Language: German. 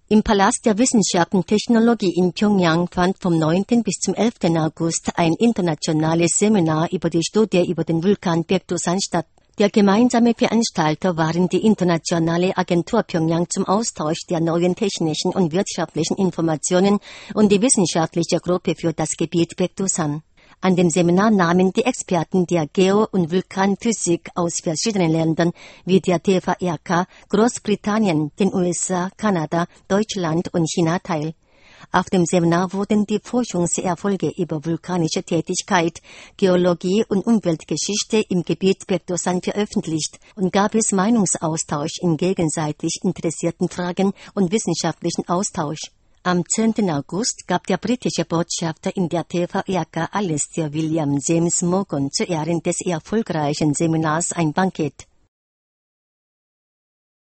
Im Palast der Wissenschaft und Technologie in Pyongyang fand vom 9. bis zum 11. August ein internationales Seminar über die Studie über den Vulkan Baekdusan statt. Der gemeinsame Veranstalter waren die Internationale Agentur Pyongyang zum Austausch der neuen technischen und wirtschaftlichen Informationen und die wissenschaftliche Gruppe für das Gebiet Baekdusan. An dem Seminar nahmen die Experten der Geo- und Vulkanphysik aus verschiedenen Ländern wie der TVRK, Großbritannien, den USA, Kanada, Deutschland und China teil. Auf dem Seminar wurden die Forschungserfolge über vulkanische Tätigkeit, Geologie und Umweltgeschichte im Gebiet Baekdusan veröffentlicht und gab es Meinungsaustausch in gegenseitig interessierten Fragen und wissenschaftlichen Austausch. Am 10. August gab der britische Botschafter in der TVRK Alastair William James Morgan zu Ehren des erfolgreichen Seminars ein Bankett.